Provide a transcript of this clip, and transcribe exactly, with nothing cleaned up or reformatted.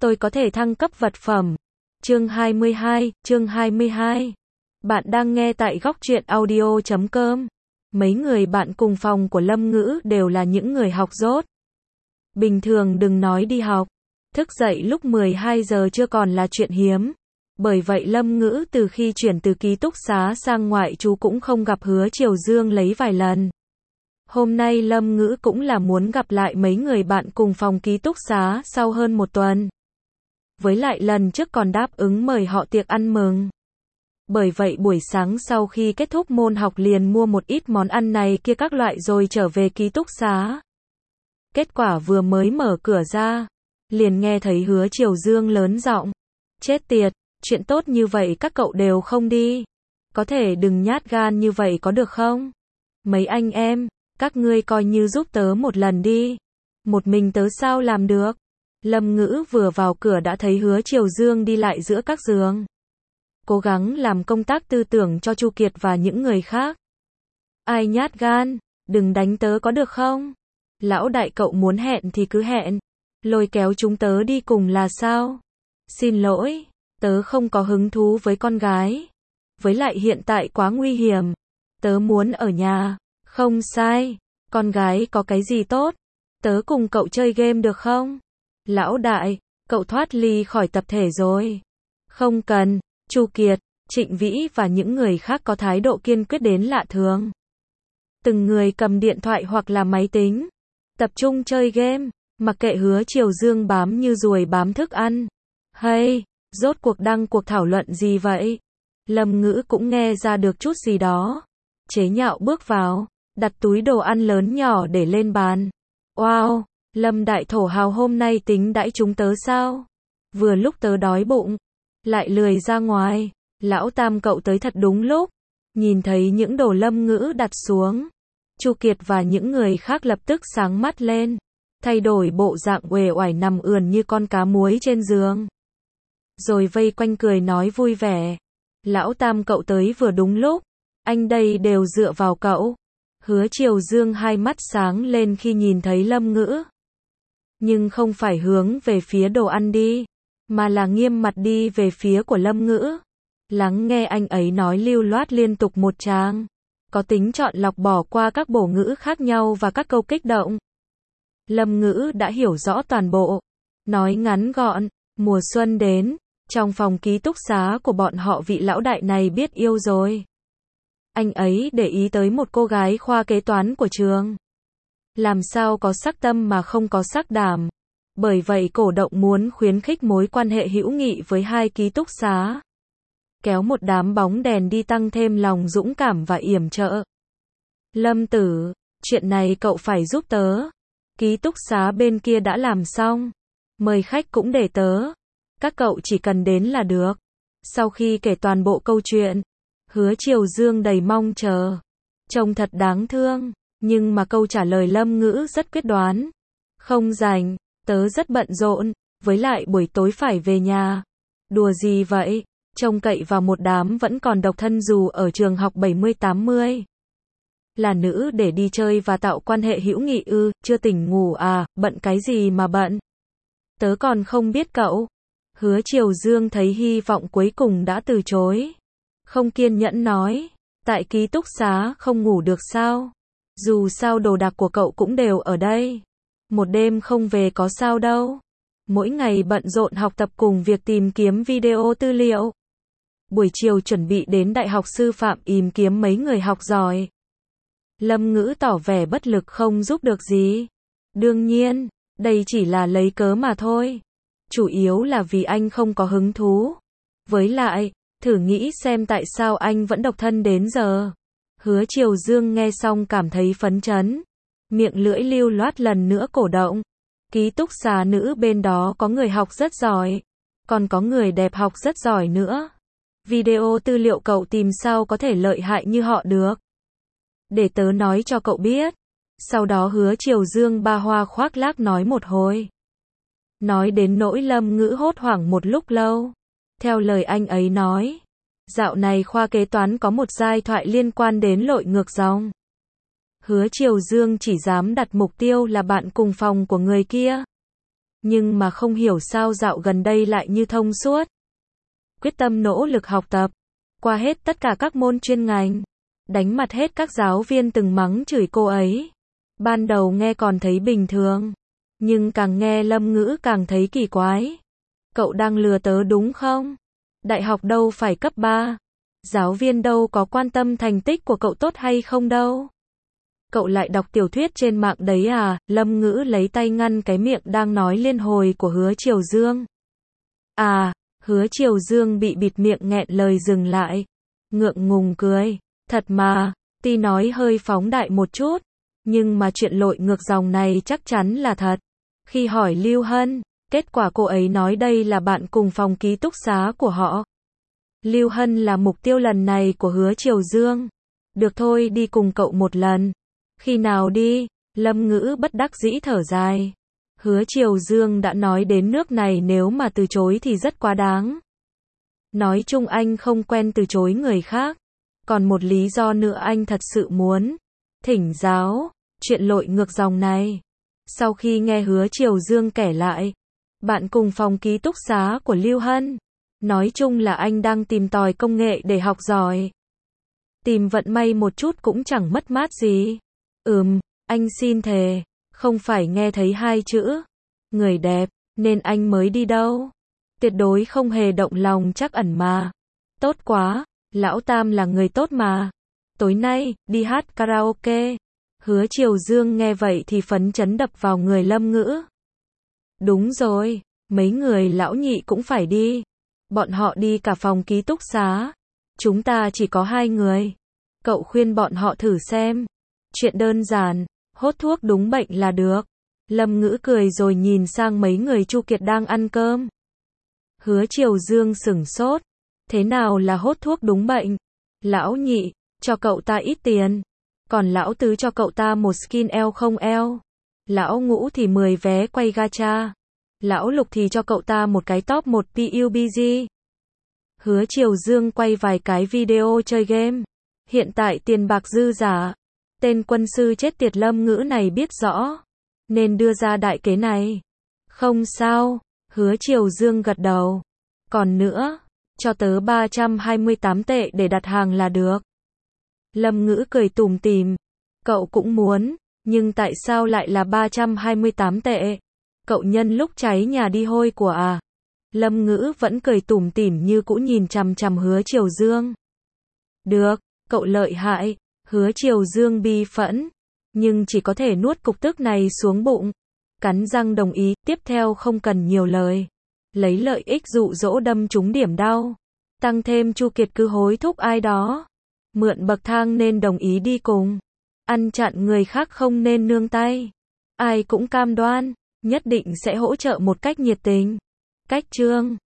tôi có thể thăng cấp vật phẩm. Chương hai mươi hai, chương hai mươi hai. Bạn đang nghe tại góc truyện audio chấm com. Mấy người bạn cùng phòng của Lâm Ngữ đều là những người học dốt. Bình thường đừng nói đi học, thức dậy lúc mười hai giờ chưa còn là chuyện hiếm. Bởi vậy Lâm Ngữ từ khi chuyển từ ký túc xá sang ngoại trú cũng không gặp Hứa Triều Dương lấy vài lần. Hôm nay Lâm Ngữ cũng là muốn gặp lại mấy người bạn cùng phòng ký túc xá sau hơn một tuần. Với lại lần trước còn đáp ứng mời họ tiệc ăn mừng. Bởi vậy buổi sáng sau khi kết thúc môn học liền mua một ít món ăn này kia các loại rồi trở về ký túc xá. Kết quả vừa mới mở cửa ra, liền nghe thấy Hứa Triều Dương lớn giọng. Chết tiệt, chuyện tốt như vậy các cậu đều không đi. Có thể đừng nhát gan như vậy có được không? Mấy anh em, các ngươi coi như giúp tớ một lần đi. Một mình tớ sao làm được? Lâm Ngữ vừa vào cửa đã thấy Hứa Triều Dương đi lại giữa các giường. Cố gắng làm công tác tư tưởng cho Chu Kiệt và những người khác. Ai nhát gan, đừng đánh tớ có được không? Lão đại cậu muốn hẹn thì cứ hẹn. Lôi kéo chúng tớ đi cùng là sao? Xin lỗi, tớ không có hứng thú với con gái. Với lại hiện tại quá nguy hiểm. Tớ muốn ở nhà. Không sai, con gái có cái gì tốt? Tớ cùng cậu chơi game được không? Lão đại, cậu thoát ly khỏi tập thể rồi. Không cần. Chu Kiệt, Trịnh Vĩ và những người khác có thái độ kiên quyết đến lạ thường. Từng người cầm điện thoại hoặc là máy tính, tập trung chơi game, mặc kệ Hứa Triều Dương bám như ruồi bám thức ăn. Hey, rốt cuộc đăng cuộc thảo luận gì vậy? Lâm Ngữ cũng nghe ra được chút gì đó. Chế nhạo bước vào, đặt túi đồ ăn lớn nhỏ để lên bàn. Wow, Lâm đại thổ hào hôm nay tính đãi chúng tớ sao? Vừa lúc tớ đói bụng, lại lười ra ngoài. Lão Tam cậu tới thật đúng lúc. Nhìn thấy những đồ Lâm Ngữ đặt xuống, Chu Kiệt và những người khác lập tức sáng mắt lên, thay đổi bộ dạng uể oải nằm ườn như con cá muối trên giường. Rồi vây quanh cười nói vui vẻ. Lão Tam cậu tới vừa đúng lúc, anh đây đều dựa vào cậu. Hứa Triều Dương hai mắt sáng lên khi nhìn thấy Lâm Ngữ. Nhưng không phải hướng về phía đồ ăn đi, mà là nghiêm mặt đi về phía của Lâm Ngữ. Lắng nghe anh ấy nói lưu loát liên tục một tràng, có tính chọn lọc bỏ qua các bổ ngữ khác nhau và các câu kích động. Lâm Ngữ đã hiểu rõ toàn bộ. Nói ngắn gọn, mùa xuân đến, trong phòng ký túc xá của bọn họ vị lão đại này biết yêu rồi. Anh ấy để ý tới một cô gái khoa kế toán của trường. Làm sao có sắc tâm mà không có sắc đảm. Bởi vậy cổ động muốn khuyến khích mối quan hệ hữu nghị với hai ký túc xá. Kéo một đám bóng đèn đi tăng thêm lòng dũng cảm và yểm trợ. Lâm tử, chuyện này cậu phải giúp tớ. Ký túc xá bên kia đã làm xong. Mời khách cũng để tớ. Các cậu chỉ cần đến là được. Sau khi kể toàn bộ câu chuyện, Hứa Triều Dương đầy mong chờ. Trông thật đáng thương. Nhưng mà câu trả lời Lâm Ngữ rất quyết đoán. Không rảnh, tớ rất bận rộn, với lại buổi tối phải về nhà. Đùa gì vậy? Trông cậy vào một đám vẫn còn độc thân dù ở trường học bảy mươi tám mươi. Là nữ để đi chơi và tạo quan hệ hữu nghị ư, chưa tỉnh ngủ à, bận cái gì mà bận? Tớ còn không biết cậu. Hứa Triều Dương thấy hy vọng cuối cùng đã từ chối. Không kiên nhẫn nói, tại ký túc xá không ngủ được sao? Dù sao đồ đạc của cậu cũng đều ở đây. Một đêm không về có sao đâu. Mỗi ngày bận rộn học tập cùng việc tìm kiếm video tư liệu. Buổi chiều chuẩn bị đến Đại học Sư phạm tìm kiếm mấy người học giỏi. Lâm Ngữ tỏ vẻ bất lực không giúp được gì. Đương nhiên, đây chỉ là lấy cớ mà thôi. Chủ yếu là vì anh không có hứng thú. Với lại, thử nghĩ xem tại sao anh vẫn độc thân đến giờ. Hứa Triều Dương nghe xong cảm thấy phấn chấn. Miệng lưỡi lưu loát lần nữa cổ động. Ký túc xá nữ bên đó có người học rất giỏi. Còn có người đẹp học rất giỏi nữa. Video tư liệu cậu tìm sao có thể lợi hại như họ được. Để tớ nói cho cậu biết. Sau đó Hứa Triều Dương ba hoa khoác lác nói một hồi. Nói đến nỗi Lâm Ngữ hốt hoảng một lúc lâu. Theo lời anh ấy nói, dạo này khoa kế toán có một giai thoại liên quan đến lội ngược dòng. Hứa Triều Dương chỉ dám đặt mục tiêu là bạn cùng phòng của người kia. nhưng mà không hiểu sao dạo gần đây lại như thông suốt. Quyết tâm nỗ lực học tập, qua hết tất cả các môn chuyên ngành, đánh mặt hết các giáo viên từng mắng chửi cô ấy. Ban đầu nghe còn thấy bình thường, nhưng càng nghe Lâm Ngữ càng thấy kỳ quái. Cậu đang lừa tớ đúng không? Đại học đâu phải cấp ba. Giáo viên đâu có quan tâm thành tích của cậu tốt hay không đâu. Cậu lại đọc tiểu thuyết trên mạng đấy à? Lâm Ngữ lấy tay ngăn cái miệng đang nói liên hồi của Hứa Triều Dương. À, Hứa Triều Dương bị bịt miệng nghẹn lời dừng lại. Ngượng ngùng cười. Thật mà, tuy nói hơi phóng đại một chút, nhưng mà chuyện lội ngược dòng này chắc chắn là thật. Khi hỏi Lưu Hân, kết quả cô ấy nói đây là bạn cùng phòng ký túc xá của họ. Lưu Hân là mục tiêu lần này của Hứa Triều Dương. Được thôi, đi cùng cậu một lần. Khi nào đi? Lâm Ngữ bất đắc dĩ thở dài. Hứa Triều Dương đã nói đến nước này, nếu mà từ chối thì rất quá đáng. Nói chung anh không quen từ chối người khác. Còn một lý do nữa anh thật sự muốn thỉnh giáo chuyện lội ngược dòng này. Sau khi nghe Hứa Triều Dương kể lại, bạn cùng phòng ký túc xá của Lưu Hân, nói chung là anh đang tìm tòi công nghệ để học giỏi. Tìm vận may một chút cũng chẳng mất mát gì. Ừm, anh xin thề, không phải nghe thấy hai chữ người đẹp nên anh mới đi đâu. Tuyệt đối không hề động lòng trắc ẩn mà. Tốt quá, Lão Tam là người tốt mà. Tối nay, đi hát karaoke. Hứa Triều Dương nghe vậy thì phấn chấn đập vào người Lâm Ngữ. Đúng rồi, mấy người lão nhị cũng phải đi. Bọn họ đi cả phòng ký túc xá. Chúng ta chỉ có hai người. Cậu khuyên bọn họ thử xem. Chuyện đơn giản, hốt thuốc đúng bệnh là được. Lâm Ngữ cười rồi nhìn sang mấy người Chu Kiệt đang ăn cơm. Hứa Triều Dương sửng sốt. Thế nào là hốt thuốc đúng bệnh? Lão nhị, cho cậu ta ít tiền. Còn lão tứ cho cậu ta một skin eo không eo. Lão ngũ thì mười vé quay gacha. Lão lục thì cho cậu ta một cái top một pê u bê giê. Hứa Triều Dương quay vài cái video chơi game. Hiện tại tiền bạc dư giả. Tên quân sư chết tiệt Lâm Ngữ này biết rõ, nên đưa ra đại kế này. Không sao, Hứa Triều Dương gật đầu. Còn nữa, cho tớ ba trăm hai mươi tám tệ để đặt hàng là được. Lâm Ngữ cười tủm tỉm. Cậu cũng muốn, nhưng tại sao lại là ba trăm hai mươi tám tệ? Cậu nhân lúc cháy nhà đi hôi của à? Lâm Ngữ vẫn cười tủm tỉm như cũ nhìn chằm chằm Hứa Triều Dương. Được, cậu lợi hại. Hứa Triều Dương bi phẫn, nhưng chỉ có thể nuốt cục tức này xuống bụng. Cắn răng đồng ý, tiếp theo không cần nhiều lời. Lấy lợi ích dụ dỗ đâm trúng điểm đau. Tăng thêm Chu Kiệt cứ hối thúc ai đó mượn bậc thang nên đồng ý đi cùng. Ăn chặn người khác không nên nương tay. Ai cũng cam đoan, nhất định sẽ hỗ trợ một cách nhiệt tình. Cách chương